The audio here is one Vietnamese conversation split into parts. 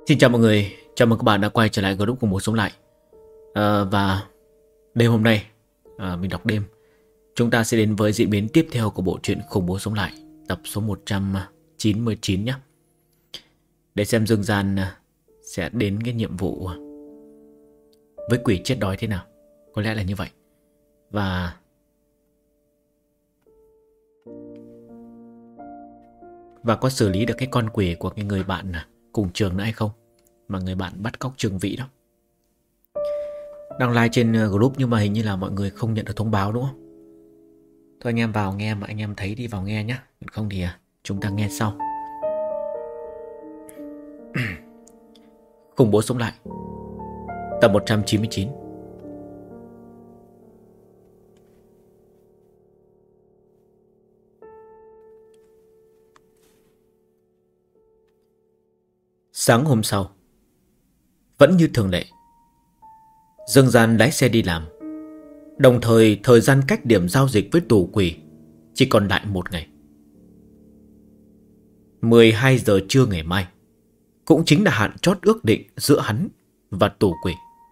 Xin chào mọi người, chào mừng các bạn đã quay trở lại group Khủng Bố Sống Lại. Và đêm hôm nay, mình đọc đêm, chúng ta sẽ đến với diễn biến tiếp theo của bộ truyện Khủng Bố Sống Lại, tập số 199 nhé. Để xem Dương Gian sẽ đến cái nhiệm vụ với quỷ chết đói thế nào. Có lẽ là như vậy. Và có xử lý được cái con quỷ của cái người bạn cùng trường nữa hay không, mà người bạn bắt cóc Trường Vĩ đó. Đang live trên group nhưng mà hình như là mọi người không nhận được thông báo đúng không? Thôi anh em vào nghe mà anh em thấy đi vào nghe nhé. Không thì chúng ta nghe sau. Khủng Bố Sống Lại, tập 199. Sáng hôm sau, vẫn như thường lệ, Dương Gian lái xe đi làm. Đồng thời thời gian cách điểm giao dịch với tù quỷ chỉ còn lại một ngày. 12 giờ trưa ngày mai cũng chính là hạn chót ước định giữa hắn và tù quỷ.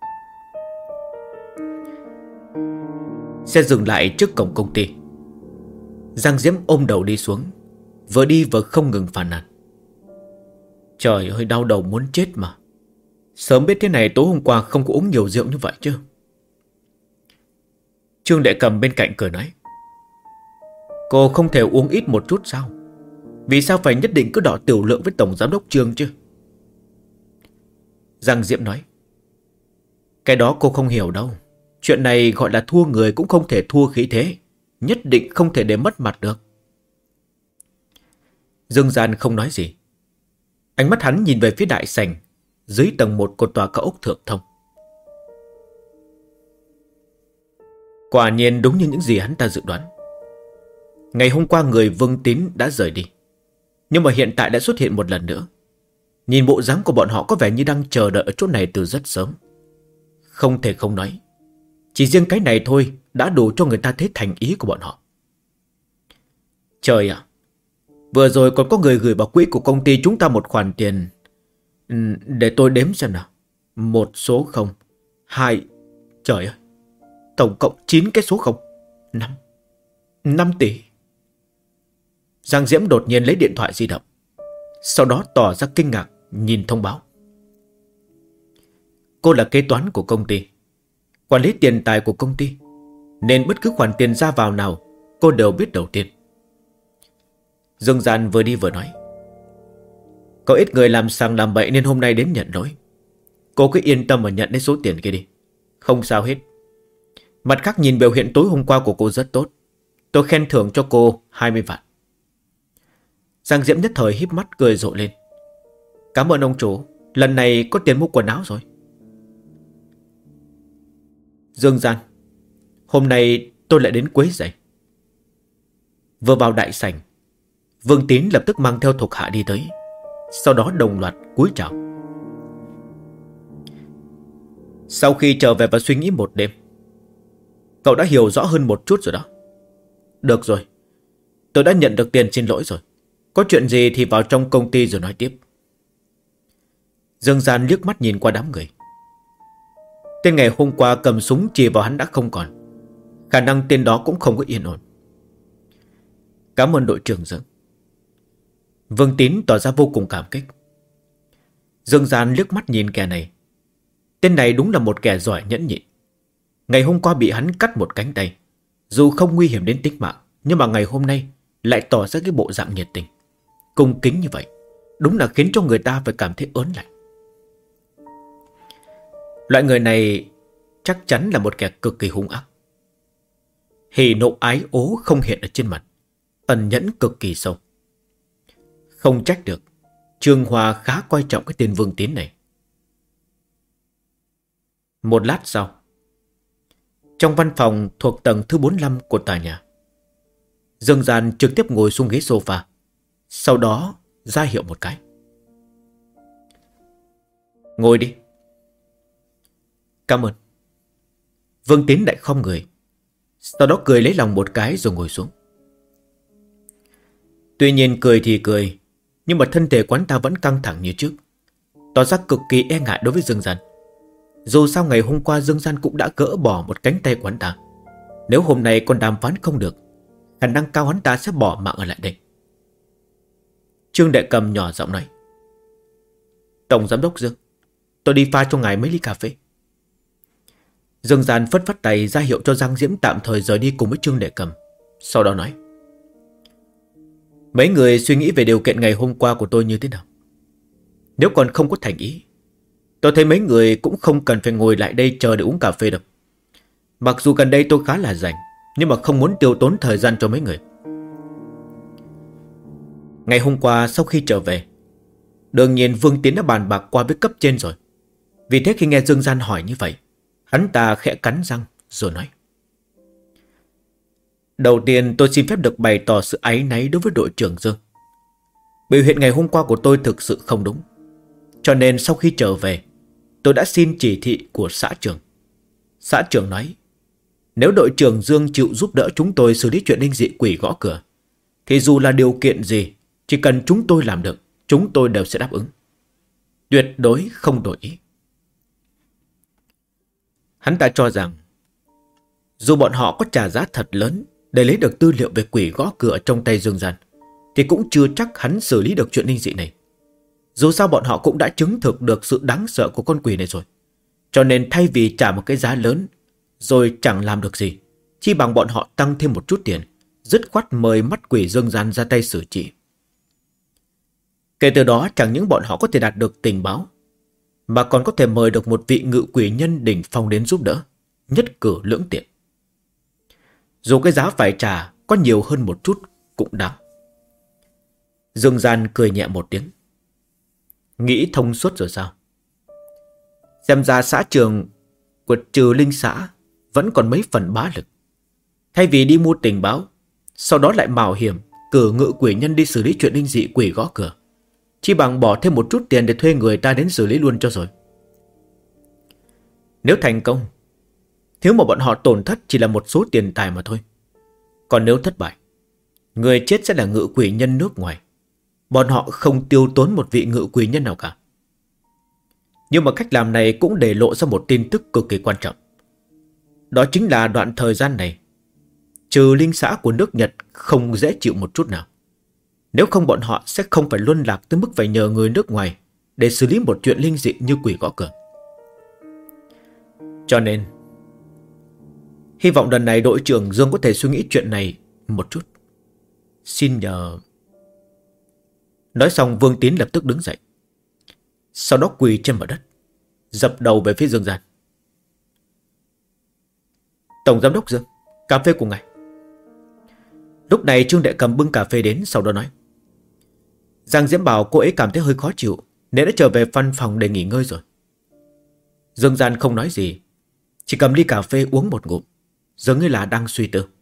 Xe dừng lại trước cổng công ty. Giang Diễm ôm đầu đi xuống, vừa đi vừa không ngừng phàn nàn. Trời ơi, đau đầu muốn chết mà. Sớm biết thế này tối hôm qua không có uống nhiều rượu như vậy chứ. Trương Đệ Cầm bên cạnh cười nói, cô không thể uống ít một chút sao? Vì sao phải nhất định cứ đọ tiểu lượng với tổng giám đốc Trương chứ? Giang Diễm nói, cái đó cô không hiểu đâu. Chuyện này gọi là thua người cũng không thể thua khí thế. Nhất định không thể để mất mặt được. Dương Gian không nói gì. Ánh mắt hắn nhìn về phía đại sảnh dưới tầng 1 của tòa cao ốc Thượng Thông. Quả nhiên đúng như những gì hắn ta dự đoán. Ngày hôm qua người Vương Tín đã rời đi, nhưng mà hiện tại đã xuất hiện một lần nữa. Nhìn bộ dáng của bọn họ có vẻ như đang chờ đợi ở chỗ này từ rất sớm. Không thể không nói, chỉ riêng cái này thôi đã đủ cho người ta thấy thành ý của bọn họ. Trời ạ, vừa rồi còn có người gửi vào quỹ của công ty chúng ta một khoản tiền. Để tôi đếm xem nào. Một số không, hai, trời ơi, tổng cộng 9 cái số không. 5 tỷ. Giang Diễm đột nhiên lấy điện thoại di động, sau đó tỏ ra kinh ngạc nhìn thông báo. Cô là kế toán của công ty, quản lý tiền tài của công ty, nên bất cứ khoản tiền ra vào nào cô đều biết đầu tiên. Dương Gian vừa đi vừa nói, có ít người làm sằng làm bậy nên hôm nay đến nhận lỗi. Cô cứ yên tâm mà nhận lấy số tiền kia đi, không sao hết. Mặt khác nhìn biểu hiện tối hôm qua của cô rất tốt, tôi khen thưởng cho cô 20 vạn. Giang Diễm nhất thời híp mắt cười rộ lên. Cảm ơn ông chủ, lần này có tiền mua quần áo rồi. Dương Gian, hôm nay tôi lại đến quấy rầy. Vừa vào đại sảnh, Vương Tín lập tức mang theo thuộc hạ đi tới, sau đó đồng loạt cúi chào. Sau khi trở về và suy nghĩ một đêm, cậu đã hiểu rõ hơn một chút rồi đó. Được rồi, tôi đã nhận được tiền xin lỗi rồi. Có chuyện gì thì vào trong công ty rồi nói tiếp. Dương Gian liếc mắt nhìn qua đám người. Tên ngày hôm qua cầm súng chì vào hắn đã không còn. Khả năng tên đó cũng không có yên ổn. Cảm ơn đội trưởng Dương. Vương Tín tỏ ra vô cùng cảm kích. Dương Gian liếc mắt nhìn kẻ này. Tên này đúng là một kẻ giỏi nhẫn nhịn. Ngày hôm qua bị hắn cắt một cánh tay, dù không nguy hiểm đến tính mạng, nhưng mà ngày hôm nay lại tỏ ra cái bộ dạng nhiệt tình, cung kính như vậy. Đúng là khiến cho người ta phải cảm thấy ớn lạnh. Loại người này chắc chắn là một kẻ cực kỳ hung ác. Hỉ nộ ái ố không hiện ở trên mặt, ẩn nhẫn cực kỳ sâu. Không trách được Trương Hoa khá coi trọng cái tên Vương Tín này. Một lát sau, trong văn phòng thuộc tầng thứ 45 của tòa nhà, Dương Gian trực tiếp ngồi xuống ghế sofa, sau đó ra hiệu một cái. Ngồi đi. Cảm ơn. Vương Tín lại khom người, sau đó cười lấy lòng một cái rồi ngồi xuống. Tuy nhiên cười thì cười, nhưng mà thân thể quán ta vẫn căng thẳng như trước. tỏ ra cực kỳ e ngại đối với Dương Gian. Dù sao ngày hôm qua Dương Gian cũng đã gỡ bỏ một cánh tay của hắn ta. Nếu hôm nay còn đàm phán không được, khả năng cao hắn ta sẽ bỏ mạng ở lại đây. Trương Đại Cầm nhỏ giọng nói: Tổng giám đốc Dương, tôi đi pha cho ngài mấy ly cà phê. Dương Gian phất phất tay ra hiệu cho Giang Diễm tạm thời rời đi cùng với Trương Đại Cầm. Sau đó nói: Mấy người suy nghĩ về điều kiện ngày hôm qua của tôi như thế nào? Nếu còn không có thành ý, tôi thấy mấy người cũng không cần phải ngồi lại đây chờ để uống cà phê đâu. Mặc dù gần đây tôi khá là rảnh, nhưng mà không muốn tiêu tốn thời gian cho mấy người. Ngày hôm qua sau khi trở về, đương nhiên Vương Tiến đã bàn bạc qua với cấp trên rồi. Vì thế khi nghe Dương Gian hỏi như vậy, hắn ta khẽ cắn răng rồi nói: Đầu tiên tôi xin phép được bày tỏ sự áy náy đối với đội trưởng Dương. Biểu hiện ngày hôm qua của tôi thực sự không đúng. Cho nên sau khi trở về, tôi đã xin chỉ thị của xã trưởng. Xã trưởng nói: Nếu đội trưởng Dương chịu giúp đỡ chúng tôi xử lý chuyện linh dị quỷ gõ cửa, thì dù là điều kiện gì, chỉ cần chúng tôi làm được, chúng tôi đều sẽ đáp ứng. Tuyệt đối không đổi ý. Hắn ta cho rằng dù bọn họ có trả giá thật lớn để lấy được tư liệu về quỷ gõ cửa trong tay Dương Gian, thì cũng chưa chắc hắn xử lý được chuyện linh dị này. Dù sao bọn họ cũng đã chứng thực được sự đáng sợ của con quỷ này rồi. Cho nên thay vì trả một cái giá lớn rồi chẳng làm được gì, chi bằng bọn họ tăng thêm một chút tiền, dứt khoát mời mắt quỷ Dương Gian ra tay xử trị. Kể từ đó chẳng những bọn họ có thể đạt được tình báo, mà còn có thể mời được một vị ngự quỷ nhân đỉnh phong đến giúp đỡ, nhất cử lưỡng tiện. Dù cái giá phải trả có nhiều hơn một chút cũng đáng. Dương Gian cười nhẹ một tiếng: Nghĩ thông suốt rồi sao? Xem ra xã trường của Trừ Linh xã vẫn còn mấy phần bá lực. Thay vì đi mua tình báo, sau đó lại mạo hiểm cử ngự quỷ nhân đi xử lý chuyện linh dị quỷ gõ cửa, chỉ bằng bỏ thêm một chút tiền để thuê người ta đến xử lý luôn cho rồi. Nếu thành công, thứ mà bọn họ tổn thất chỉ là một số tiền tài mà thôi. Còn nếu thất bại, người chết sẽ là ngự quỷ nhân nước ngoài. Bọn họ không tiêu tốn một vị ngự quỷ nhân nào cả. Nhưng mà cách làm này cũng để lộ ra một tin tức cực kỳ quan trọng. Đó chính là đoạn thời gian này, Trừ Linh xã của nước Nhật không dễ chịu một chút nào. Nếu không bọn họ sẽ không phải luân lạc tới mức phải nhờ người nước ngoài để xử lý một chuyện linh dị như quỷ gõ cửa. Cho nên hy vọng lần này đội trưởng Dương có thể suy nghĩ chuyện này một chút. Xin nhờ. Nói xong Vương Tín lập tức đứng dậy, sau đó quỳ trên mặt đất, dập đầu về phía Dương Gian. Tổng giám đốc Dương, cà phê của ngài. Lúc này Trương Đại Cầm bưng cà phê đến, sau đó nói: Giang Diễm bảo cô ấy cảm thấy hơi khó chịu nên đã trở về văn phòng để nghỉ ngơi rồi. Dương Gian không nói gì, chỉ cầm ly cà phê uống một ngụm, giống như là đang suy tư.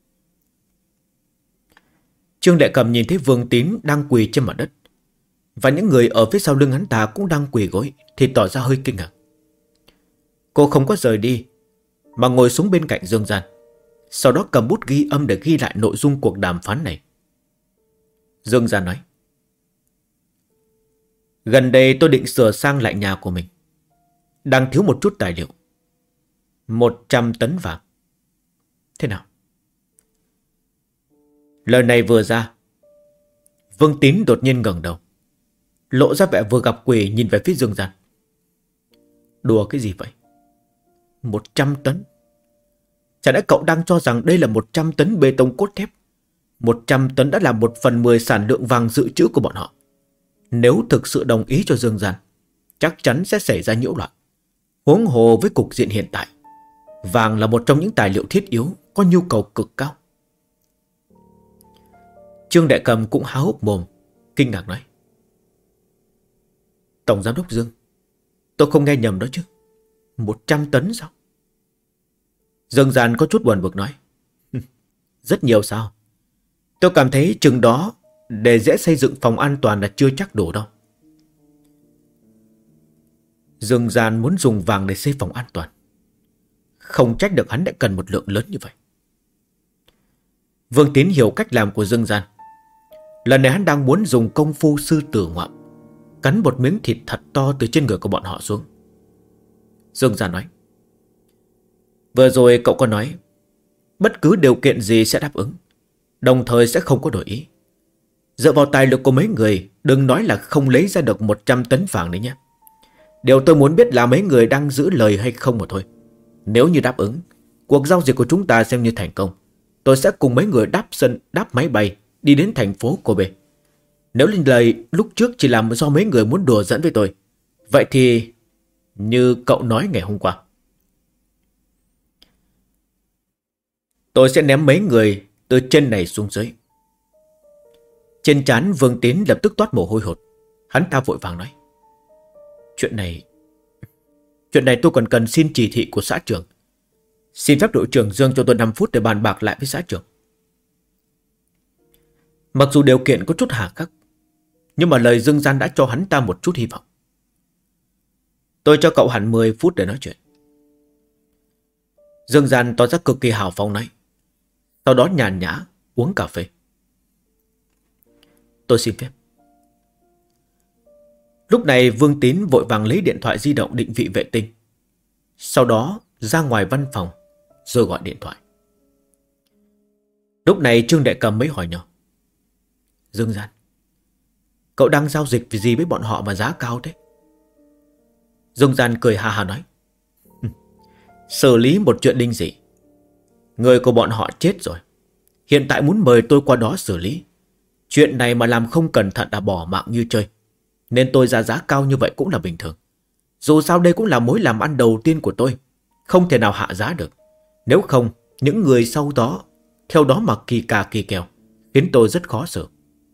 Trương Đại Cầm nhìn thấy Vương Tín đang quỳ trên mặt đất, và những người ở phía sau lưng hắn ta cũng đang quỳ gối, thì tỏ ra hơi kinh ngạc. Cô không có rời đi, mà ngồi xuống bên cạnh Dương Gian, sau đó cầm bút ghi âm để ghi lại nội dung cuộc đàm phán này. Dương Gian nói: Gần đây tôi định sửa sang lại nhà của mình, đang thiếu một chút tài liệu. 100 tấn vàng. Thế nào? Lời này vừa ra, Vương Tín đột nhiên ngẩng đầu, lộ ra vẻ vừa gặp quỷ nhìn về phía Dương Gian. Đùa cái gì vậy? 100 tấn? Chả lẽ cậu đang cho rằng đây là 100 tấn bê tông cốt thép? 100 tấn đã là 1/10 sản lượng vàng dự trữ của bọn họ. Nếu thực sự đồng ý cho Dương Gian, chắc chắn sẽ xảy ra nhiễu loạn. Huống hồ với cục diện hiện tại, vàng là một trong những tài liệu thiết yếu có nhu cầu cực cao. Trương Đại Cầm cũng há hốc mồm, kinh ngạc nói: Tổng giám đốc Dương, tôi không nghe nhầm đó chứ? 100 tấn sao? Dương Gian có chút buồn bực nói: Rất nhiều sao? Tôi cảm thấy chừng đó để dễ xây dựng phòng an toàn là chưa chắc đủ đâu. Dương Gian muốn dùng vàng để xây phòng an toàn, không trách được hắn đã cần một lượng lớn như vậy. Vương Tín hiểu cách làm của Dương Gian. Lần này hắn đang muốn dùng công phu sư tử ngoạm, cắn một miếng thịt thật to từ trên người của bọn họ xuống. Dương Gian nói: vừa rồi cậu có nói bất cứ điều kiện gì sẽ đáp ứng, đồng thời sẽ không có đổi ý. Dựa vào tài lực của mấy người, đừng nói là không lấy ra được 100 tấn vàng đấy nhé. Điều tôi muốn biết là mấy người đang giữ lời hay không mà thôi. Nếu như đáp ứng, cuộc giao dịch của chúng ta xem như thành công. Tôi sẽ cùng mấy người đáp máy bay đi đến thành phố Kobe. Nếu lên lời lúc trước chỉ là do mấy người muốn đùa giỡn với tôi, vậy thì như cậu nói ngày hôm qua, tôi sẽ ném mấy người từ trên này xuống dưới. Trên trán Vương Tín lập tức toát mồ hôi hột. Hắn ta vội vàng nói: Chuyện này tôi còn cần xin chỉ thị của xã trưởng. Xin phép đội trưởng Dương cho tôi 5 phút để bàn bạc lại với xã trưởng. Mặc dù điều kiện có chút hà khắc, nhưng mà lời Dương Gian đã cho hắn ta một chút hy vọng. Tôi cho cậu hẳn 10 phút để nói chuyện. Dương Gian tỏ ra cực kỳ hào phóng nói. Sau đó nhàn nhã uống cà phê. Tôi xin phép. Lúc này Vương Tín vội vàng lấy điện thoại di động định vị vệ tinh. Sau đó ra ngoài văn phòng rồi gọi điện thoại. Lúc này Trương Đệ Cầm mới hỏi nhỏ: Dương Gian, cậu đang giao dịch vì gì với bọn họ mà giá cao thế? Dương Gian cười ha ha nói: xử lý một chuyện linh dị. Người của bọn họ chết rồi, hiện tại muốn mời tôi qua đó xử lý. Chuyện này mà làm không cẩn thận đã bỏ mạng như chơi, nên tôi ra giá cao như vậy cũng là bình thường. Dù sao đây cũng là mối làm ăn đầu tiên của tôi, không thể nào hạ giá được. Nếu không, những người sau đó theo đó mà kỳ cà kỳ kèo, khiến tôi rất khó xử.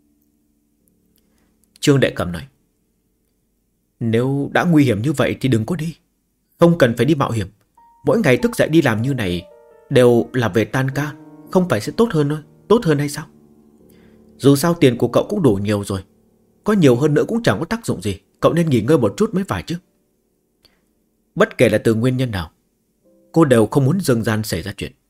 Trương Đệ Cầm nói: nếu đã nguy hiểm như vậy thì đừng có đi. Không cần phải đi mạo hiểm. Mỗi ngày thức dậy đi làm như này đều là về tan ca, không phải sẽ tốt hơn thôi, tốt hơn hay sao? Dù sao tiền của cậu cũng đủ nhiều rồi, có nhiều hơn nữa cũng chẳng có tác dụng gì. Cậu nên nghỉ ngơi một chút mới phải chứ. Bất kể là từ nguyên nhân nào, cô đều không muốn Dương Gian xảy ra chuyện.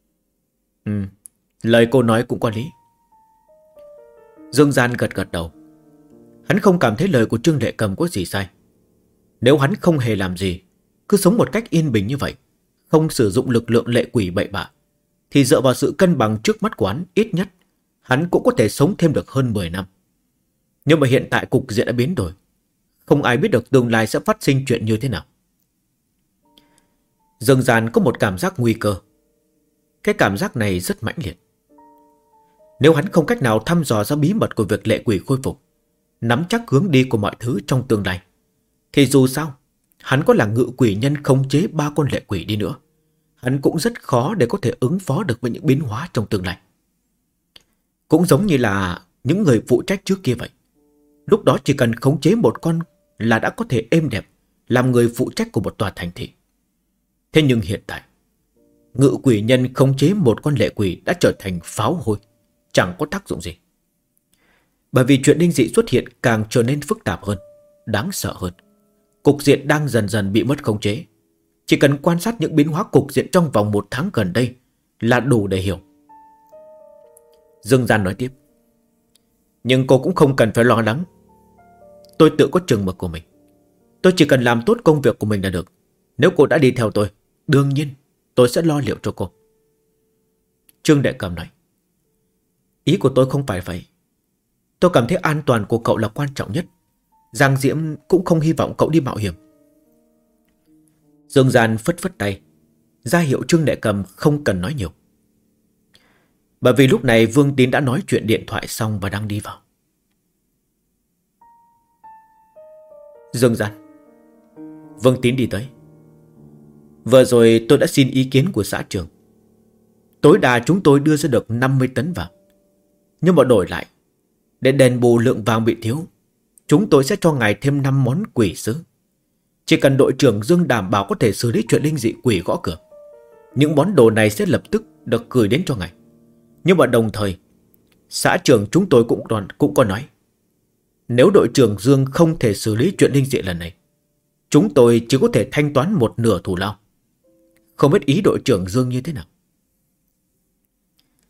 Lời cô nói cũng có lý. Dương Gian gật gật đầu. Hắn không cảm thấy lời của Trương Đệ Cầm có gì sai. Nếu hắn không hề làm gì, cứ sống một cách yên bình như vậy, không sử dụng lực lượng lệ quỷ bậy bạ, thì dựa vào sự cân bằng trước mắt của hắn, ít nhất hắn cũng có thể sống thêm được hơn 10 năm. Nhưng mà hiện tại cục diện đã biến đổi, không ai biết được tương lai sẽ phát sinh chuyện như thế nào. Dương Gian có một cảm giác nguy cơ. Cái cảm giác này rất mãnh liệt. Nếu hắn không cách nào thăm dò ra bí mật của việc lệ quỷ khôi phục, nắm chắc hướng đi của mọi thứ trong tương lai, thì dù sao hắn có là ngự quỷ nhân khống chế 3 con lệ quỷ đi nữa, hắn cũng rất khó để có thể ứng phó được với những biến hóa trong tương lai. Cũng giống như là những người phụ trách trước kia vậy. Lúc đó chỉ cần khống chế một con là đã có thể êm đẹp làm người phụ trách của một tòa thành thị. Thế nhưng hiện tại, ngự quỷ nhân khống chế một con lệ quỷ đã trở thành pháo hôi, chẳng có tác dụng gì. Bởi vì chuyện linh dị xuất hiện càng trở nên phức tạp hơn, đáng sợ hơn. Cục diện đang dần dần bị mất khống chế. Chỉ cần quan sát những biến hóa cục diện trong vòng 1 tháng gần đây là đủ để hiểu. Dương Gian nói tiếp: nhưng cô cũng không cần phải lo lắng. Tôi tự có chừng mực của mình. Tôi chỉ cần làm tốt công việc của mình là được. Nếu cô đã đi theo tôi, đương nhiên tôi sẽ lo liệu cho cô. Trương Đệ Cầm nói: ý của tôi không phải vậy. Tôi cảm thấy an toàn của cậu là quan trọng nhất. Giang Diễm cũng không hy vọng cậu đi mạo hiểm. Dương Gian phất phất tay, ra hiệu Trương Đệ Cầm không cần nói nhiều. Bởi vì lúc này Vương Tín đã nói chuyện điện thoại xong và đang đi vào. Dương Gian. Vương Tín đi tới. Vừa rồi tôi đã xin ý kiến của xã trưởng. Tối đa chúng tôi đưa ra được 50 tấn vàng. Nhưng mà đổi lại, để đền bù lượng vàng bị thiếu, chúng tôi sẽ cho ngài thêm 5 món quỷ sứ. Chỉ cần đội trưởng Dương đảm bảo có thể xử lý chuyện linh dị quỷ gõ cửa, những món đồ này sẽ lập tức được gửi đến cho ngài. Nhưng mà đồng thời, xã trưởng chúng tôi cũng có nói, nếu đội trưởng Dương không thể xử lý chuyện linh dị lần này, chúng tôi chỉ có thể thanh toán một nửa thù lao. Không biết ý đội trưởng Dương như thế nào?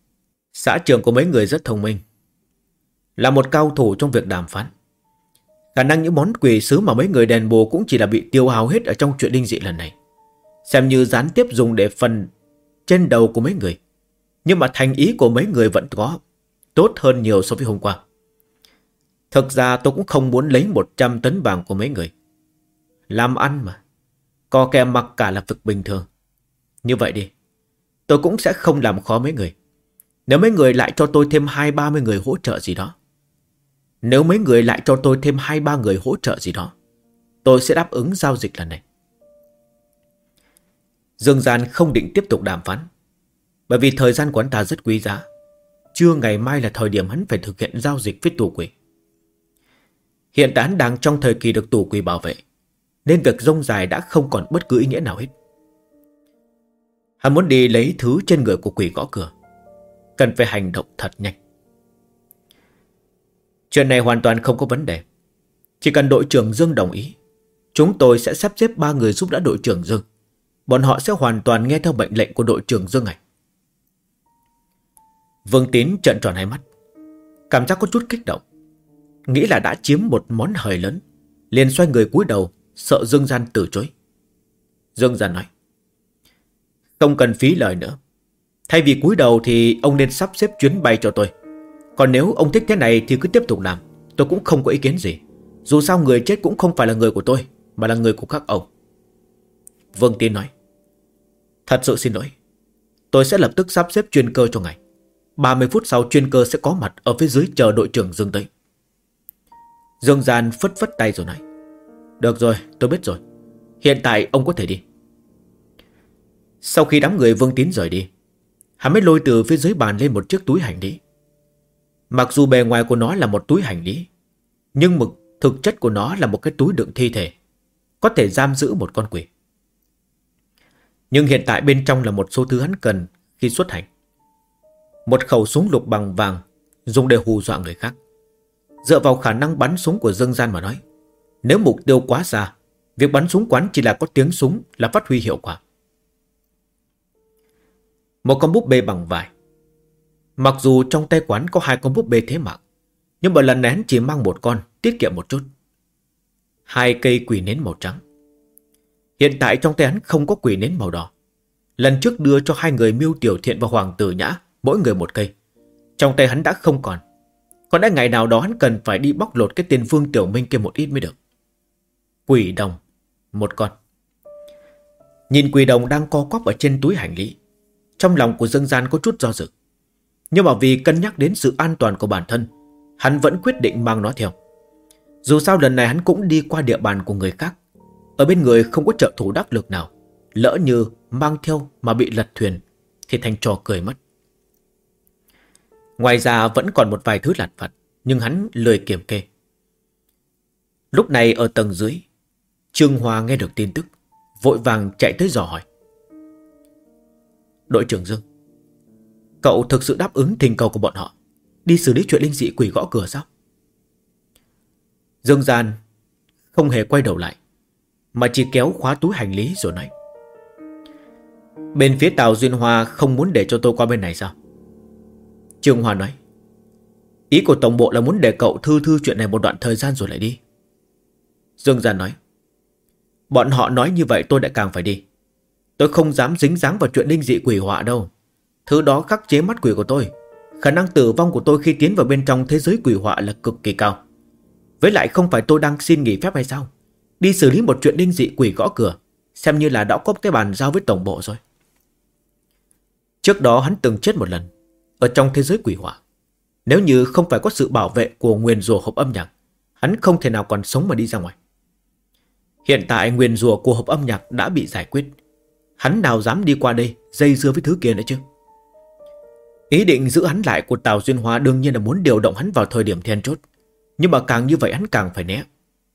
Xã trưởng của mấy người rất thông minh, là một cao thủ trong việc đàm phán. Khả năng những món quỷ sứ mà mấy người đền bù cũng chỉ là bị tiêu hao hết ở trong chuyện linh dị lần này, xem như gián tiếp dùng để phần trên đầu của mấy người. Nhưng mà thành ý của mấy người vẫn có, tốt hơn nhiều so với hôm qua. Thực ra tôi cũng không muốn lấy 100 tấn vàng của mấy người. Làm ăn mà, có kẻ mặc cả là việc bình thường. Như vậy đi, tôi cũng sẽ không làm khó mấy người. Nếu mấy người lại cho tôi thêm 20-30 người hỗ trợ gì đó, tôi sẽ đáp ứng giao dịch lần này. Dương Gian không định tiếp tục đàm phán, bởi vì thời gian của hắn ta rất quý giá. Trưa ngày mai là thời điểm hắn phải thực hiện giao dịch với tù quỷ. Hiện tại hắn đang trong thời kỳ được tù quỷ bảo vệ, nên việc rông dài đã không còn bất cứ ý nghĩa nào hết. Hắn muốn đi lấy thứ trên người của quỷ gõ cửa, cần phải hành động thật nhanh. Chuyện này hoàn toàn không có vấn đề. Chỉ cần đội trưởng Dương đồng ý, chúng tôi sẽ sắp xếp 3 người giúp đỡ đội trưởng Dương. Bọn họ sẽ hoàn toàn nghe theo mệnh lệnh của đội trưởng Dương này. Vương Tín trợn tròn hai mắt, cảm giác có chút kích động, nghĩ là đã chiếm một món hời lớn, liền xoay người cúi đầu, sợ Dương Gian từ chối. Dương Gian nói: không cần phí lời nữa. Thay vì cúi đầu thì ông nên sắp xếp chuyến bay cho tôi. Còn nếu ông thích thế này thì cứ tiếp tục làm, tôi cũng không có ý kiến gì. Dù sao người chết cũng không phải là người của tôi, mà là người của các ông. Vương Tín nói: thật sự xin lỗi, tôi sẽ lập tức sắp xếp chuyên cơ cho ngài. 30 phút sau chuyên cơ sẽ có mặt ở phía dưới chờ đội trưởng Dương tới. Dương Gian phất phất tay rồi nói: được rồi, tôi biết rồi. Hiện tại ông có thể đi. Sau khi đám người Vương Tín rời đi, hắn mới lôi từ phía dưới bàn lên một chiếc túi hành lý. Mặc dù bề ngoài của nó là một túi hành lý, nhưng thực chất của nó là một cái túi đựng thi thể, có thể giam giữ một con quỷ. Nhưng hiện tại bên trong là một số thứ hắn cần khi xuất hành. Một khẩu súng lục bằng vàng dùng để hù dọa người khác. Dựa vào khả năng bắn súng của Dương Gian mà nói, nếu mục tiêu quá xa, việc bắn súng quán chỉ là có tiếng súng là phát huy hiệu quả. Một con búp bê bằng vải. Mặc dù trong tay quán có 2 con búp bê thế mạng, nhưng mà lần này hắn chỉ mang một con, tiết kiệm một chút. 2 cây quỷ nến màu trắng. Hiện tại trong tay hắn không có quỷ nến màu đỏ. Lần trước đưa cho 2 người Miêu Tiểu Thiện và Hoàng Tử Nhã mỗi người 1 cây. Trong tay hắn đã không còn. Còn đã ngày nào đó hắn cần phải đi bóc lột cái tên Vương Tiểu Minh kia một ít mới được. Quỷ đồng 1 con. Nhìn quỷ đồng đang co quắp ở trên túi hành lý, trong lòng của Dương Gian có chút do dự. Nhưng mà vì cân nhắc đến sự an toàn của bản thân, hắn vẫn quyết định mang nó theo. Dù sao lần này hắn cũng đi qua địa bàn của người khác, ở bên người không có trợ thủ đắc lực nào, lỡ như mang theo mà bị lật thuyền thì thành trò cười mất. Ngoài ra vẫn còn một vài thứ lặt vặt, nhưng hắn lười kiểm kê. Lúc này ở tầng dưới, Trương Hoa nghe được tin tức, vội vàng chạy tới dò hỏi: đội trưởng Dương, cậu thực sự đáp ứng thỉnh cầu của bọn họ, đi xử lý chuyện linh dị quỷ gõ cửa sao? Dương Gian không hề quay đầu lại, mà chỉ kéo khóa túi hành lý rồi nói: bên phía Tào Duyên Hoa không muốn để cho tôi qua bên này sao? Trương Hoa nói: ý của tổng bộ là muốn để cậu thư chuyện này một đoạn thời gian rồi lại đi. Dương Gian nói: bọn họ nói như vậy tôi lại càng phải đi. Tôi không dám dính dáng vào chuyện linh dị quỷ họa đâu. Thứ đó khắc chế mắt quỷ của tôi. Khả năng tử vong của tôi khi tiến vào bên trong thế giới quỷ họa là cực kỳ cao. Với lại không phải tôi đang xin nghỉ phép hay sao? Đi xử lý một chuyện linh dị quỷ gõ cửa, xem như là đã có cái bàn giao với tổng bộ rồi. Trước đó hắn từng chết một lần ở trong thế giới quỷ họa. Nếu như không phải có sự bảo vệ của nguyền rủa hộp âm nhạc, hắn không thể nào còn sống mà đi ra ngoài. Hiện tại nguyền rủa của hộp âm nhạc đã bị giải quyết, hắn nào dám đi qua đây dây dưa với thứ kia nữa chứ. Ý định giữ hắn lại của Tào Duyên Hoa đương nhiên là muốn điều động hắn vào thời điểm then chốt, nhưng mà càng như vậy hắn càng phải né.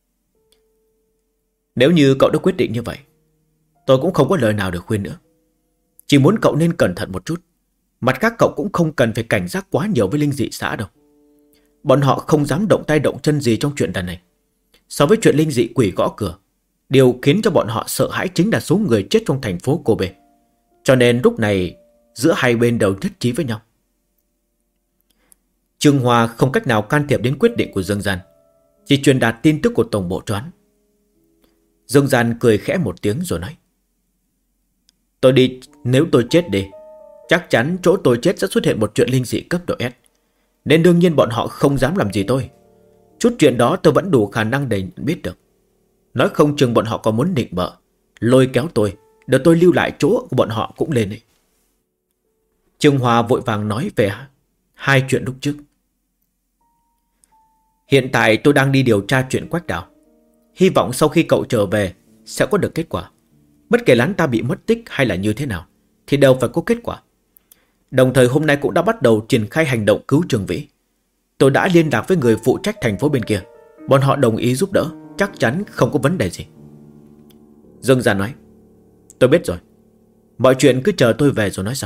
Nếu như cậu đã quyết định như vậy, tôi cũng không có lời nào để khuyên nữa. Chỉ muốn cậu nên cẩn thận một chút. Mặt khác cậu cũng không cần phải cảnh giác quá nhiều với linh dị xã đâu. Bọn họ không dám động tay động chân gì trong chuyện lần này. So với chuyện linh dị quỷ gõ cửa, điều khiến cho bọn họ sợ hãi chính là số người chết trong thành phố Kobe. Cho nên lúc này giữa hai bên đều nhất trí với nhau. Trương Hoa không cách nào can thiệp đến quyết định của Dương Gian. chỉ truyền đạt tin tức của tổng bộ cho hắn. Dương Gian cười khẽ một tiếng rồi nói: Tôi đi, nếu tôi chết đi, chắc chắn chỗ tôi chết sẽ xuất hiện một chuyện linh dị cấp độ S, nên đương nhiên bọn họ không dám làm gì tôi. Chút chuyện đó tôi vẫn đủ khả năng để biết được. Nói không chừng bọn họ có muốn định bợ, lôi kéo tôi, để tôi lưu lại chỗ của bọn họ cũng lên ấy. Trương Hòa vội vàng nói về hai chuyện lúc trước. Hiện tại tôi đang đi điều tra chuyện Quách Đào. Hy vọng sau khi cậu trở về sẽ có được kết quả. Bất kể hắn ta bị mất tích hay là như thế nào thì đều phải có kết quả. Đồng thời hôm nay cũng đã bắt đầu triển khai hành động cứu Trường Vĩ. Tôi đã liên lạc với người phụ trách thành phố bên kia. Bọn họ đồng ý giúp đỡ, chắc chắn không có vấn đề gì. Dương Gia nói: Tôi biết rồi, mọi chuyện cứ chờ tôi về rồi nói sau.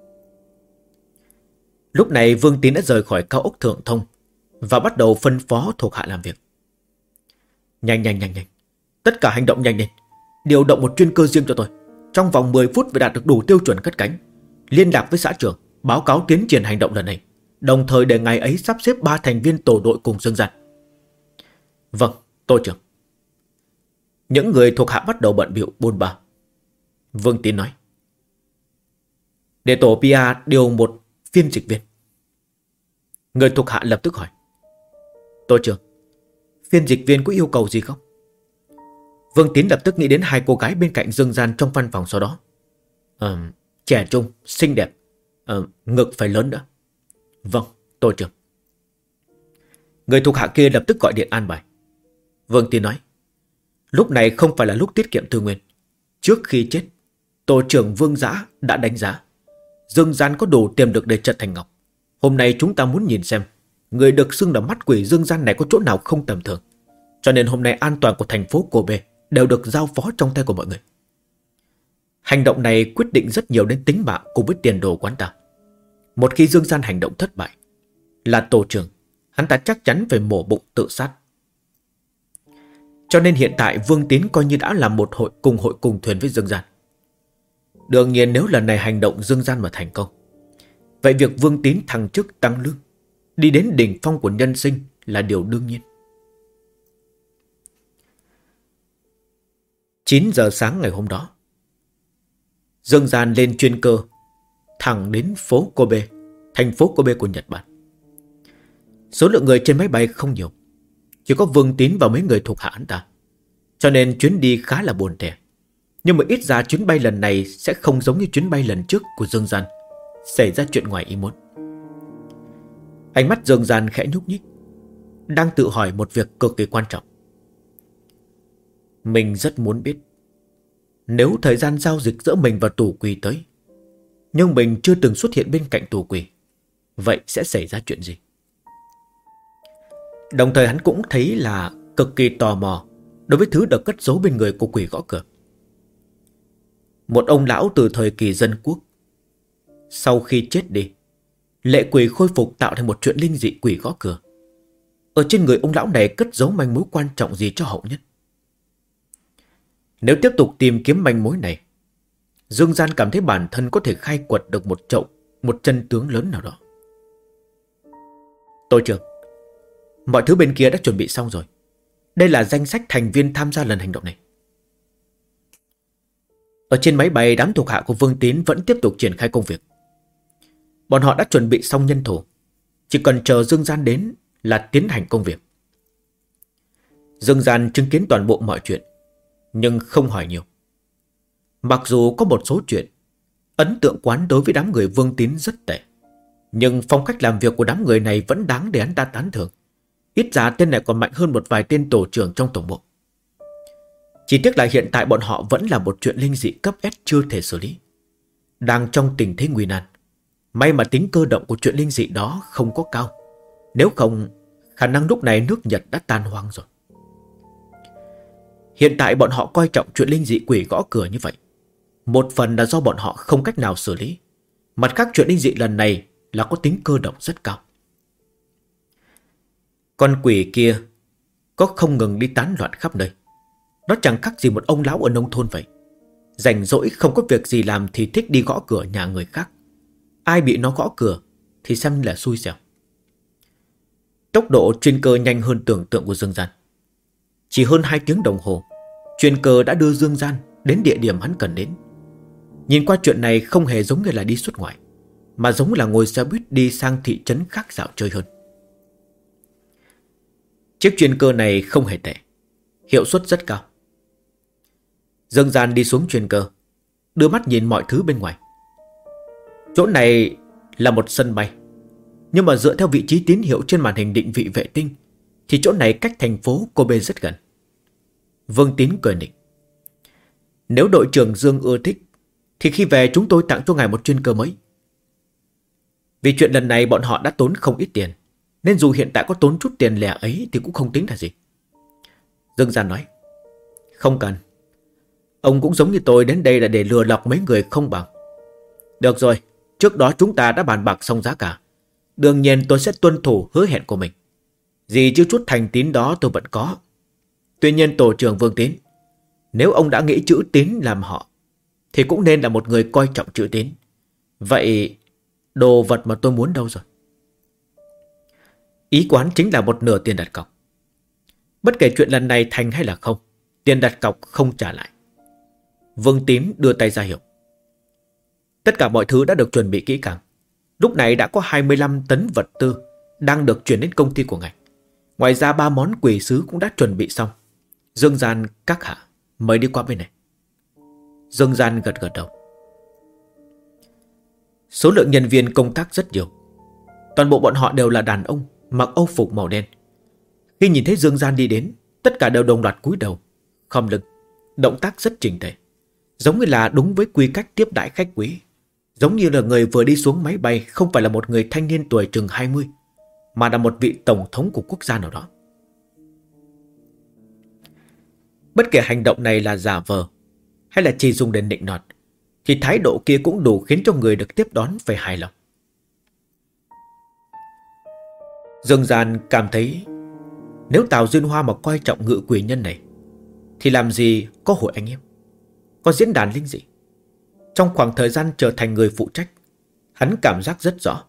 Lúc này Vương Tín đã rời khỏi cao ốc Thượng Thông và bắt đầu phân phó thuộc hạ làm việc. Nhanh. Tất cả hành động nhanh lên. Điều động một chuyên cơ riêng cho tôi. Trong vòng 10 phút phải đạt được đủ tiêu chuẩn cất cánh. Liên lạc với xã trưởng, báo cáo tiến triển hành động lần này. Đồng thời để ngày ấy sắp xếp 3 thành viên tổ đội cùng Dương Gian. Vâng, Tô trưởng. Những người thuộc hạ bắt đầu bận bịu bôn ba. Vương Tín nói: Để tổ PR điều một phiên dịch viên. Người thuộc hạ lập tức hỏi: Tô trưởng, phiên dịch viên có yêu cầu gì không? Vương Tín lập tức nghĩ đến hai cô gái bên cạnh Dương Gian trong văn phòng sau đó. Trẻ trung, xinh đẹp, ngực phải lớn nữa. Vâng, Tô trưởng. Người thuộc hạ kia lập tức gọi điện an bài. Vương Tín nói: Lúc này không phải là lúc tiết kiệm tư nguyên. Trước khi chết, tổ trưởng Vương Dã đã đánh giá Dương Gian có đủ tiềm lực để trở thành ngọc. Hôm nay chúng ta muốn nhìn xem người được xưng là mắt quỷ Dương Gian này có chỗ nào không tầm thường. Cho nên hôm nay an toàn của thành phố Kobe đều được giao phó trong tay của mọi người. Hành động này quyết định rất nhiều đến tính mạng cùng với tiền đồ quán ta. Một khi Dương Gian hành động thất bại, là tổ trưởng, hắn ta chắc chắn phải mổ bụng tự sát. Cho nên hiện tại Vương Tín coi như đã làm một hội cùng thuyền với Dương Gian. Đương nhiên nếu lần này hành động Dương Gian mà thành công, vậy việc Vương Tín thăng chức tăng lương, đi đến đỉnh phong của nhân sinh là điều đương nhiên. 9 giờ sáng ngày hôm đó, Dương Gian lên chuyên cơ thẳng đến phố Kobe, thành phố Kobe của Nhật Bản. Số lượng người trên máy bay không nhiều, chỉ có Vương Tín và mấy người thuộc hạ hắn ta, cho nên chuyến đi khá là buồn tẻ. Nhưng mà ít ra chuyến bay lần này sẽ không giống như chuyến bay lần trước của Dương Gian, xảy ra chuyện ngoài ý muốn. Ánh mắt Dương Gian khẽ nhúc nhích, đang tự hỏi một việc cực kỳ quan trọng. Mình rất muốn biết, nếu thời gian giao dịch giữa mình và tù quỷ tới, nhưng mình chưa từng xuất hiện bên cạnh tù quỷ, vậy sẽ xảy ra chuyện gì? Đồng thời hắn cũng thấy là cực kỳ tò mò đối với thứ được cất giấu bên người của quỷ gõ cửa. Một ông lão từ thời kỳ dân quốc, sau khi chết đi, lệ quỷ khôi phục tạo thành một chuyện linh dị quỷ gõ cửa. Ở trên người ông lão này cất giấu manh mối quan trọng gì cho hậu nhân? Nếu tiếp tục tìm kiếm manh mối này, Dương Gian cảm thấy bản thân có thể khai quật được một chân tướng lớn nào đó. Tổ trưởng, mọi thứ bên kia đã chuẩn bị xong rồi. Đây là danh sách thành viên tham gia lần hành động này. Ở trên máy bay, đám thuộc hạ của Vương Tín vẫn tiếp tục triển khai công việc. Bọn họ đã chuẩn bị xong nhân thủ, chỉ cần chờ Dương Gian đến là tiến hành công việc. Dương Gian chứng kiến toàn bộ mọi chuyện, nhưng không hỏi nhiều. Mặc dù có một số chuyện, ấn tượng quán đối với đám người Vương Tín rất tệ, nhưng phong cách làm việc của đám người này vẫn đáng để hắn ta tán thưởng. Ít ra tên này còn mạnh hơn một vài tên tổ trưởng trong tổng bộ. Chỉ tiếc là hiện tại bọn họ vẫn là một chuyện linh dị cấp S chưa thể xử lý, đang trong tình thế nguy nan. May mà tính cơ động của chuyện linh dị đó không có cao, nếu không khả năng lúc này nước Nhật đã tan hoang rồi. Hiện tại bọn họ coi trọng chuyện linh dị quỷ gõ cửa như vậy, một phần là do bọn họ không cách nào xử lý, mặt khác chuyện linh dị lần này là có tính cơ động rất cao. Con quỷ kia có không ngừng đi tán loạn khắp nơi. Nó chẳng khác gì một ông lão ở nông thôn vậy. Rảnh rỗi không có việc gì làm thì thích đi gõ cửa nhà người khác. Ai bị nó gõ cửa thì xem là xui xẻo. Tốc độ chuyên cơ nhanh hơn tưởng tượng của Dương Gian. Chỉ hơn 2 tiếng đồng hồ, chuyên cơ đã đưa Dương Gian đến địa điểm hắn cần đến. Nhìn qua chuyện này không hề giống như là đi xuất ngoại, mà giống là ngồi xe buýt đi sang thị trấn khác dạo chơi hơn. Chiếc chuyên cơ này không hề tệ, hiệu suất rất cao. Dương Gian đi xuống chuyên cơ, đưa mắt nhìn mọi thứ bên ngoài. Chỗ này là một sân bay, nhưng mà dựa theo vị trí tín hiệu trên màn hình định vị vệ tinh thì chỗ này cách thành phố Kobe rất gần. Vương Tín cười nịnh: nếu đội trưởng Dương ưa thích thì khi về chúng tôi tặng cho ngài một chuyên cơ mới. Vì chuyện lần này bọn họ đã tốn không ít tiền, nên dù hiện tại có tốn chút tiền lẻ ấy thì cũng không tính là gì. Dương Gian nói: không cần. Ông cũng giống như tôi đến đây là để lừa lọc mấy người không bằng. Được rồi, trước đó chúng ta đã bàn bạc xong giá cả. Đương nhiên tôi sẽ tuân thủ hứa hẹn của mình. Gì chứ chút thành tín đó tôi vẫn có. Tuy nhiên tổ trưởng Vương Tín, nếu ông đã nghĩ chữ tín làm họ thì cũng nên là một người coi trọng chữ tín. Vậy đồ vật mà tôi muốn đâu rồi? Ý quán chính là một nửa tiền đặt cọc. Bất kể chuyện lần này thành hay là không, tiền đặt cọc không trả lại. Vương Tín đưa tay ra hiệu. Tất cả mọi thứ đã được chuẩn bị kỹ càng. Lúc này đã có 25 tấn vật tư đang được chuyển đến công ty của ngài. Ngoài ra 3 món quỷ sứ cũng đã chuẩn bị xong. Dương Gian các hạ mới đi qua bên này. Dương Gian gật gật đầu. Số lượng nhân viên công tác rất nhiều. Toàn bộ bọn họ đều là đàn ông, mặc âu phục màu đen. Khi nhìn thấy Dương Gian đi đến, tất cả đều đồng loạt cúi đầu, khom lưng, động tác rất chỉnh tề, giống như là đúng với quy cách tiếp đãi khách quý. Giống như là người vừa đi xuống máy bay không phải là một người thanh niên tuổi chừng 20, mà là một vị tổng thống của quốc gia nào đó. Bất kể hành động này là giả vờ hay là chỉ dùng để nịnh nọt, thì thái độ kia cũng đủ khiến cho người được tiếp đón phải hài lòng. Dương Gian cảm thấy nếu Tào Duyên Hoa mà coi trọng ngự quỷ nhân này thì làm gì có hội anh em, có diễn đàn linh dị. Trong khoảng thời gian trở thành người phụ trách, hắn cảm giác rất rõ.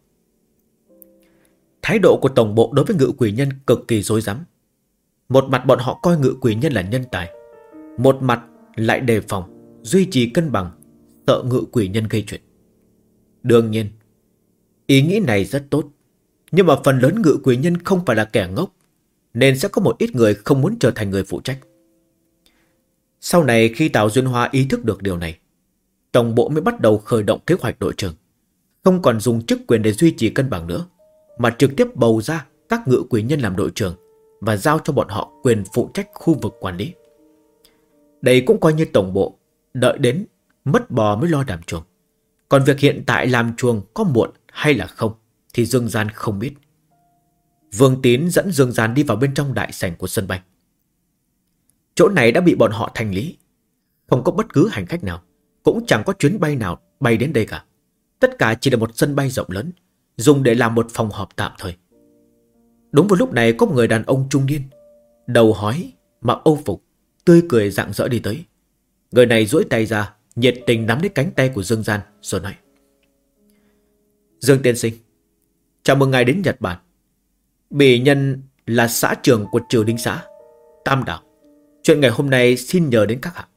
Thái độ của tổng bộ đối với ngự quỷ nhân cực kỳ rối rắm. Một mặt bọn họ coi ngự quỷ nhân là nhân tài, một mặt lại đề phòng, duy trì cân bằng, sợ ngự quỷ nhân gây chuyện. Đương nhiên, ý nghĩ này rất tốt, nhưng mà phần lớn ngự quỷ nhân không phải là kẻ ngốc, nên sẽ có một ít người không muốn trở thành người phụ trách. Sau này khi Tào Duyên Hoa ý thức được điều này, tổng bộ mới bắt đầu khởi động kế hoạch đội trưởng, không còn dùng chức quyền để duy trì cân bằng nữa, mà trực tiếp bầu ra các ngự quỷ nhân làm đội trưởng và giao cho bọn họ quyền phụ trách khu vực quản lý. Đây cũng coi như tổng bộ đợi đến mất bò mới lo làm chuồng. Còn việc hiện tại làm chuồng có muộn hay là không thì Dương Gian không biết. Vương Tín dẫn Dương Gian đi vào bên trong đại sảnh của sân bay. Chỗ này đã bị bọn họ thanh lý, không có bất cứ hành khách nào, cũng chẳng có chuyến bay nào bay đến đây cả. Tất cả chỉ là một sân bay rộng lớn, dùng để làm một phòng họp tạm thời. Đúng vào lúc này có một người đàn ông trung niên, đầu hói, mặc âu phục, tươi cười rạng rỡ đi tới. Người này duỗi tay ra, nhiệt tình nắm lấy cánh tay của Dương Gian rồi nói: Dương tiên sinh, chào mừng ngài đến Nhật Bản. Bỉ nhân là xã trưởng của Triều Đình xã Tam Đảo. Chuyện ngày hôm nay xin nhờ đến các hạ.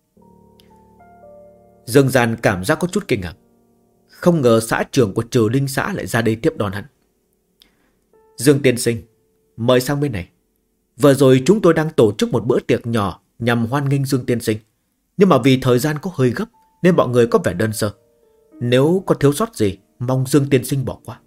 Dương Gian cảm giác có chút kinh ngạc. Không ngờ xã trưởng của Triều Đình xã lại ra đây tiếp đón hắn. Dương tiên sinh, mời sang bên này. Vừa rồi chúng tôi đang tổ chức một bữa tiệc nhỏ nhằm hoan nghênh Dương tiên sinh, nhưng mà vì thời gian có hơi gấp nên mọi người có vẻ đơn sơ. Nếu có thiếu sót gì, mong Dương tiên sinh bỏ qua.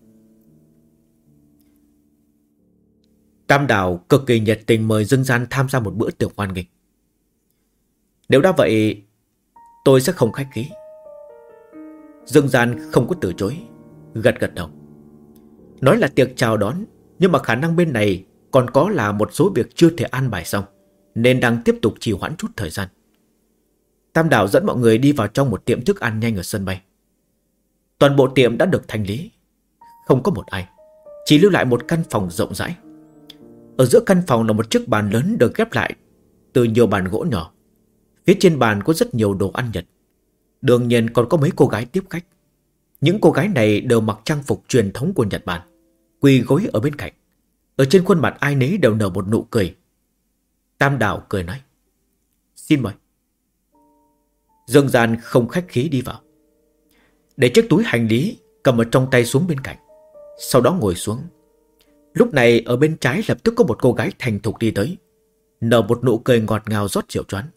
Tam Đảo cực kỳ nhiệt tình mời Dương Gian tham gia một bữa tiệc hoan nghênh. Nếu đã vậy, tôi sẽ không khách khí. Dương Gian không có từ chối, gật gật đầu. Nói là tiệc chào đón, nhưng mà khả năng bên này còn có là một số việc chưa thể an bài xong, nên đang tiếp tục trì hoãn chút thời gian. Tam Đảo dẫn mọi người đi vào trong một tiệm thức ăn nhanh ở sân bay. Toàn bộ tiệm đã được thanh lý, không có một ai, chỉ lưu lại một căn phòng rộng rãi. Ở giữa căn phòng là một chiếc bàn lớn được ghép lại từ nhiều bàn gỗ nhỏ. Phía trên bàn có rất nhiều đồ ăn Nhật. Đương nhiên còn có mấy cô gái tiếp khách. Những cô gái này đều mặc trang phục truyền thống của Nhật Bản, quỳ gối ở bên cạnh. Ở trên khuôn mặt ai nấy đều nở một nụ cười. Tam Đào cười nói: Xin mời. Dương Gian không khách khí đi vào, để chiếc túi hành lý cầm ở trong tay xuống bên cạnh, sau đó ngồi xuống. Lúc này ở bên trái lập tức có một cô gái thành thục đi tới, nở một nụ cười ngọt ngào rót rượu choán.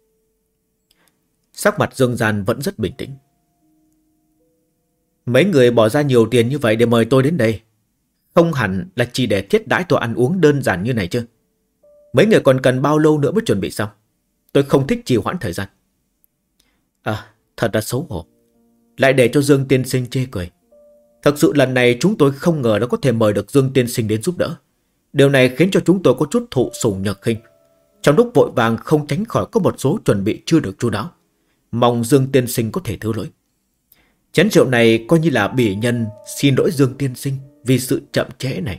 Sắc mặt Dương Gian vẫn rất bình tĩnh. Mấy người bỏ ra nhiều tiền như vậy để mời tôi đến đây, không hẳn là chỉ để thiết đãi tôi ăn uống đơn giản như này chứ. Mấy người còn cần bao lâu nữa mới chuẩn bị xong? Tôi không thích trì hoãn thời gian. Thật là xấu hổ, lại để cho Dương tiên sinh chê cười. Thật sự lần này chúng tôi không ngờ nó có thể mời được Dương tiên sinh đến giúp đỡ. Điều này khiến cho chúng tôi có chút thụ sủng nhược khinh. Trong lúc vội vàng không tránh khỏi có một số chuẩn bị chưa được chu đáo. Mong Dương tiên sinh có thể thứ lỗi. Chén rượu này coi như là bỉ nhân xin lỗi Dương tiên sinh vì sự chậm trễ này.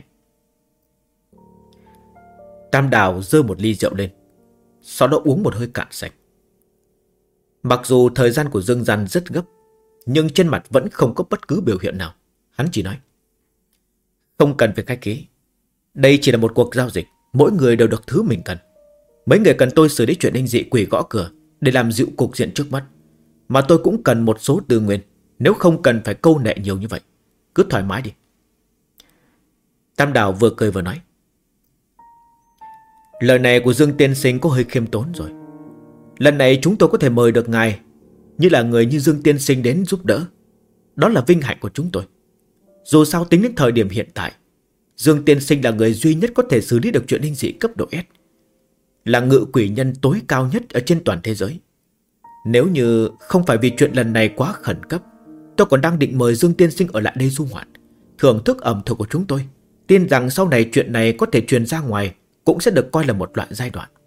Tam Đào giơ một ly rượu lên, sau đó uống một hơi cạn sạch. Mặc dù thời gian của Dương Gian rất gấp, nhưng trên mặt vẫn không có bất cứ biểu hiện nào. Hắn chỉ nói: Không cần phải khách khí, đây chỉ là một cuộc giao dịch, mỗi người đều được thứ mình cần. Mấy người cần tôi xử lý chuyện anh dị quỷ gõ cửa để làm dịu cục diện trước mắt, mà tôi cũng cần một số tư nguyên, nếu không cần phải câu nệ nhiều như vậy. Cứ thoải mái đi. Tam Đào vừa cười vừa nói: Lời này của Dương tiên sinh có hơi khiêm tốn rồi. Lần này chúng tôi có thể mời được ngài như là người như Dương tiên sinh đến giúp đỡ, đó là vinh hạnh của chúng tôi. Dù sao tính đến thời điểm hiện tại, Dương tiên sinh là người duy nhất có thể xử lý được chuyện linh dị cấp độ S, là ngự quỷ nhân tối cao nhất ở trên toàn thế giới. Nếu như không phải vì chuyện lần này quá khẩn cấp, tôi còn đang định mời Dương tiên sinh ở lại đây du ngoạn, thưởng thức ẩm thực của chúng tôi. Tin rằng sau này chuyện này có thể truyền ra ngoài cũng sẽ được coi là một loại giai đoạn.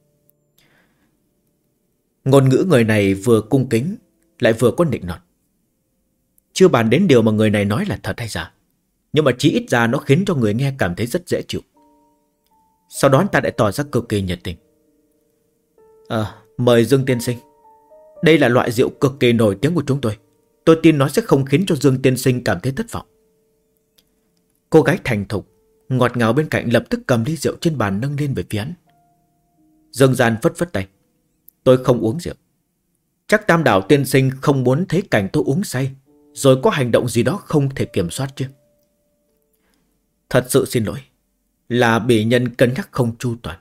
Ngôn ngữ người này vừa cung kính lại vừa có nịnh nọt. Chưa bàn đến điều mà người này nói là thật hay giả, nhưng mà chỉ ít ra nó khiến cho người nghe cảm thấy rất dễ chịu. Sau đó anh ta lại tỏ ra cực kỳ nhiệt tình. Mời Dương tiên sinh. Đây là loại rượu cực kỳ nổi tiếng của chúng tôi. Tôi tin nó sẽ không khiến cho Dương tiên sinh cảm thấy thất vọng. Cô gái thành thục ngọt ngào bên cạnh lập tức cầm ly rượu trên bàn nâng lên về phía hắn. Dương Gian phất phất tay. Tôi không uống rượu. Chắc Tam Đào tiên sinh không muốn thấy cảnh tôi uống say rồi có hành động gì đó không thể kiểm soát chứ. Thật sự xin lỗi, là bỉ nhân cân nhắc không chu toàn.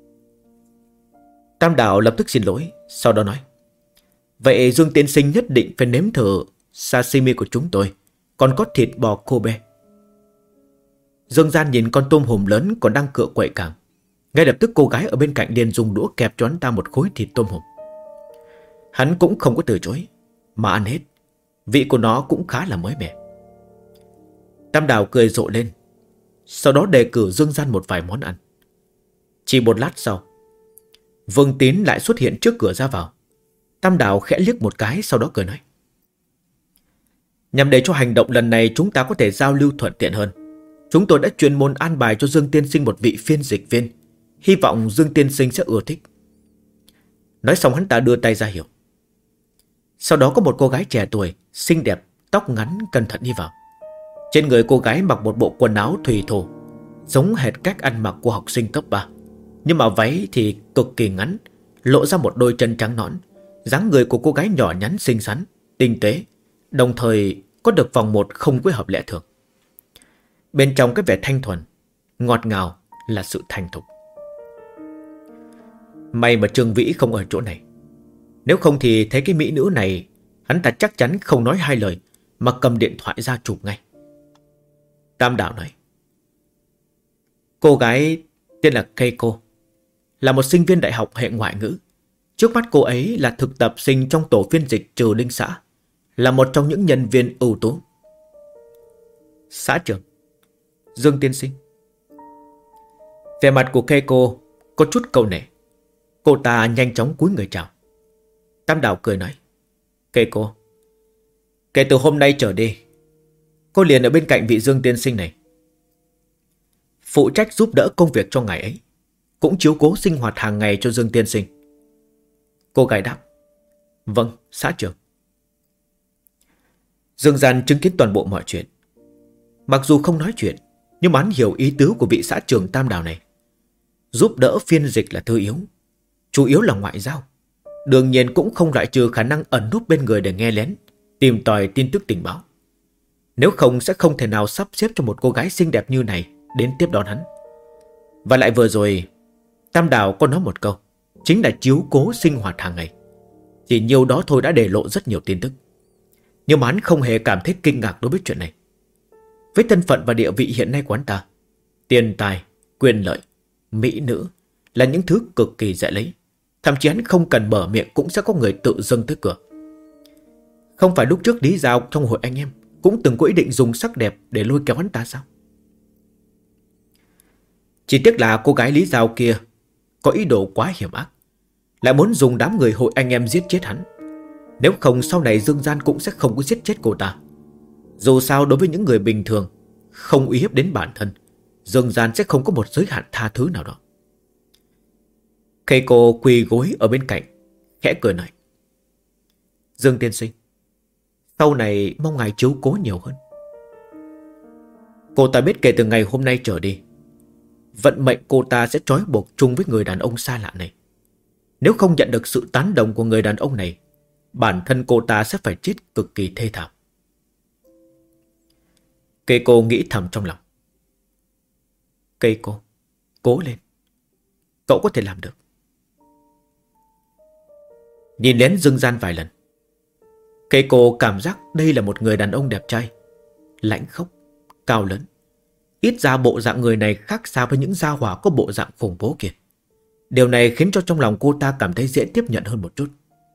Tam Đào lập tức xin lỗi, sau đó nói: Vậy Dương tiên sinh nhất định phải nếm thử sashimi của chúng tôi, còn có thịt bò Kobe. Dương Gian nhìn con tôm hùm lớn còn đang cựa quậy càng. Ngay lập tức cô gái ở bên cạnh liền dùng đũa kẹp cho hắn ta một khối thịt tôm hùm. Hắn cũng không có từ chối, mà ăn hết. Vị của nó cũng khá là mới mẻ. Tam Đào cười rộ lên, sau đó đề cử Dương Gian một vài món ăn. Chỉ một lát sau, Vương Tín lại xuất hiện trước cửa ra vào. Tam Đào khẽ liếc một cái, sau đó cười nói: Nhằm để cho hành động lần này chúng ta có thể giao lưu thuận tiện hơn, chúng tôi đã chuyên môn an bài cho Dương tiên sinh một vị phiên dịch viên. Hy vọng Dương tiên sinh sẽ ưa thích. Nói xong hắn ta đưa tay ra hiệu. Sau đó có một cô gái trẻ tuổi, xinh đẹp, tóc ngắn cẩn thận đi vào. Trên người cô gái mặc một bộ quần áo thùy thù, giống hệt cách ăn mặc của học sinh cấp 3. Nhưng mà váy thì cực kỳ ngắn, lộ ra một đôi chân trắng nõn. Dáng người của cô gái nhỏ nhắn xinh xắn, tinh tế, đồng thời có được vòng một không quấy hợp lẽ thường. Bên trong cái vẻ thanh thuần, ngọt ngào là sự thành thục. May mà Trương Vĩ không ở chỗ này. Nếu không thì thấy cái mỹ nữ này, hắn ta chắc chắn không nói hai lời mà cầm điện thoại ra chụp ngay. Tam Đào nói: Cô gái tên là Keiko, là một sinh viên đại học hệ ngoại ngữ. Trước mắt cô ấy là thực tập sinh trong tổ phiên dịch trừ linh xã, là một trong những nhân viên ưu tú. Xã trưởng, Dương tiên sinh. Vẻ mặt của Keiko có chút câu nể. Cô ta nhanh chóng cúi người chào. Tam Đào cười nói: Keiko, kể từ hôm nay trở đi, cô liền ở bên cạnh vị Dương tiên sinh này, phụ trách giúp đỡ công việc cho ngài ấy, cũng chiếu cố sinh hoạt hàng ngày cho Dương tiên sinh. Cô gái đáp: Vâng, xã trưởng. Dương Gian chứng kiến toàn bộ mọi chuyện. Mặc dù không nói chuyện, Nhưng mà hắn hiểu ý tứ của vị xã trưởng Tam Đảo này. Giúp đỡ phiên dịch là thứ yếu, chủ yếu là ngoại giao. Đương nhiên cũng không loại trừ khả năng ẩn núp bên người để nghe lén, tìm tòi tin tức tình báo. Nếu không sẽ không thể nào sắp xếp cho một cô gái xinh đẹp như này đến tiếp đón hắn. Và lại vừa rồi Tam Đảo có nói một câu, chính là chiếu cố sinh hoạt hàng ngày. Chỉ nhiều đó thôi đã để lộ rất nhiều tin tức. Nhưng mà hắn không hề cảm thấy kinh ngạc đối với chuyện này. Với thân phận và địa vị hiện nay của hắn ta, tiền tài, quyền lợi, mỹ nữ là những thứ cực kỳ dễ lấy. Thậm chí hắn không cần mở miệng cũng sẽ có người tự dâng tới cửa. Không phải lúc trước Lý Giao trong hội anh em cũng từng có ý định dùng sắc đẹp để lôi kéo hắn ta sao? Chỉ tiếc là cô gái Lý Giao kia có ý đồ quá hiểm ác, lại muốn dùng đám người hội anh em giết chết hắn. Nếu không sau này Dương Gian cũng sẽ không có giết chết cô ta. Dù sao đối với những người bình thường, không uy hiếp đến bản thân, Dương Gian sẽ không có một giới hạn tha thứ nào đó. Keiko quỳ gối ở bên cạnh, khẽ cười nói: Dương tiên sinh, sau này mong ngài chiếu cố nhiều hơn. Cô ta biết kể từ ngày hôm nay trở đi, vận mệnh cô ta sẽ trói buộc chung với người đàn ông xa lạ này. Nếu không nhận được sự tán đồng của người đàn ông này, bản thân cô ta sẽ phải chết cực kỳ thê thảm. Keiko nghĩ thầm trong lòng. Keiko, cố lên, cậu có thể làm được. Nhìn lén Dương Gian vài lần, Keiko cảm giác đây là một người đàn ông đẹp trai, lãnh khốc, cao lớn. Ít ra bộ dạng người này khác xa với những gia hỏa có bộ dạng khủng bố kia. Điều này khiến cho trong lòng cô ta cảm thấy dễ tiếp nhận hơn một chút.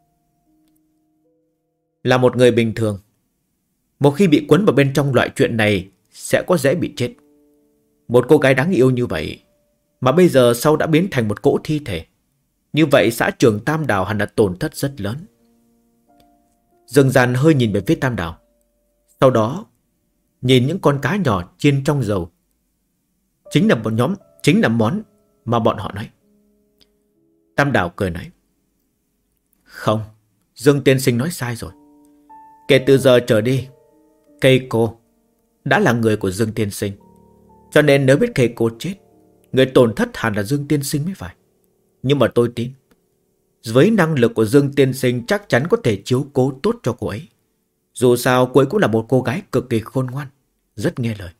Là một người bình thường, một khi bị quấn vào bên trong loại chuyện này sẽ có dễ bị chết. Một cô gái đáng yêu như vậy mà bây giờ sau đã biến thành một cỗ thi thể, như vậy xã trưởng Tam Đảo hẳn là tổn thất rất lớn. Dương Gian hơi nhìn về phía Tam Đảo, sau đó nhìn những con cá nhỏ chiên trong dầu. Chính là món mà bọn họ nói. Tam Đảo cười nói: Không, Dương tiên sinh nói sai rồi. Kể từ giờ trở đi, Keiko đã là người của Dương tiên sinh. Cho nên nếu biết Keiko chết, người tổn thất hẳn là Dương tiên sinh mới phải. Nhưng mà tôi tin với năng lực của Dương tiên sinh chắc chắn có thể chiếu cố tốt cho cô ấy. Dù sao cô ấy cũng là một cô gái cực kỳ khôn ngoan, rất nghe lời.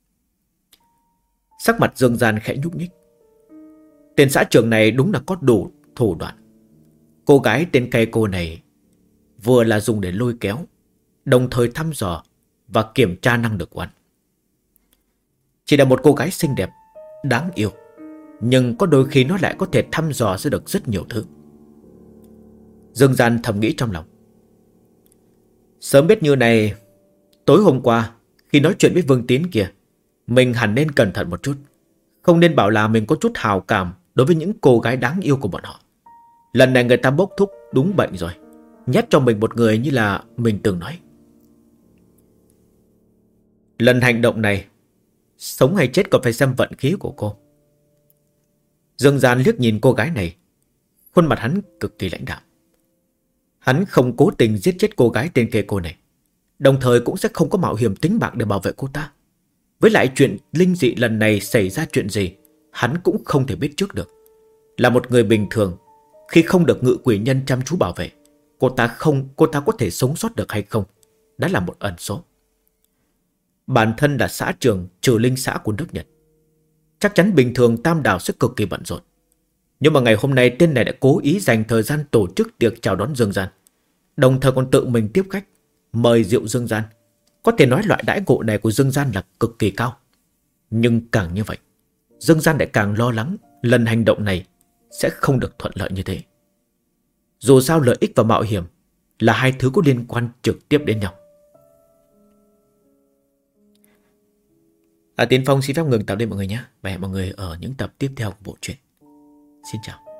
Sắc mặt Dương Gian khẽ nhúc nhích. Tên xã trưởng này đúng là có đủ thủ đoạn. Cô gái tên Keiko này vừa là dùng để lôi kéo, đồng thời thăm dò và kiểm tra năng lực của anh. Chỉ là một cô gái xinh đẹp, đáng yêu, nhưng có đôi khi nó lại có thể thăm dò ra được rất nhiều thứ. Dương Gian thầm nghĩ trong lòng. Sớm biết như này, tối hôm qua khi nói chuyện với Vương Tín kia, mình hẳn nên cẩn thận một chút. Không nên bảo là mình có chút hào cảm đối với những cô gái đáng yêu của bọn họ. Lần này người ta bốc thúc đúng bệnh rồi, nhét cho mình một người như là mình từng nói. Lần hành động này, sống hay chết còn phải xem vận khí của cô. Dương Gian liếc nhìn cô gái này, khuôn mặt hắn cực kỳ lãnh đạm. Hắn không cố tình giết chết cô gái tên Keiko này, đồng thời cũng sẽ không có mạo hiểm tính mạng để bảo vệ cô ta. Với lại chuyện linh dị lần này xảy ra chuyện gì, hắn cũng không thể biết trước được. Là một người bình thường, khi không được ngự quỷ nhân chăm chú bảo vệ, cô ta có thể sống sót được hay không, đã là một ẩn số. Bản thân là xã trưởng trừ linh xã của nước Nhật, chắc chắn bình thường Tam Đảo sẽ cực kỳ bận rộn. Nhưng mà ngày hôm nay tên này đã cố ý dành thời gian tổ chức tiệc chào đón Dương Gian, đồng thời còn tự mình tiếp khách, mời rượu Dương Gian. Có thể nói loại đãi ngộ này của Dương Gian là cực kỳ cao. Nhưng càng như vậy, Dương Gian lại càng lo lắng lần hành động này sẽ không được thuận lợi như thế. Dù sao lợi ích và mạo hiểm là hai thứ có liên quan trực tiếp đến nhau. Tiến Phong xin phép ngừng tập đây mọi người nhé. Và hẹn mọi người ở những tập tiếp theo của bộ truyện. Xin chào.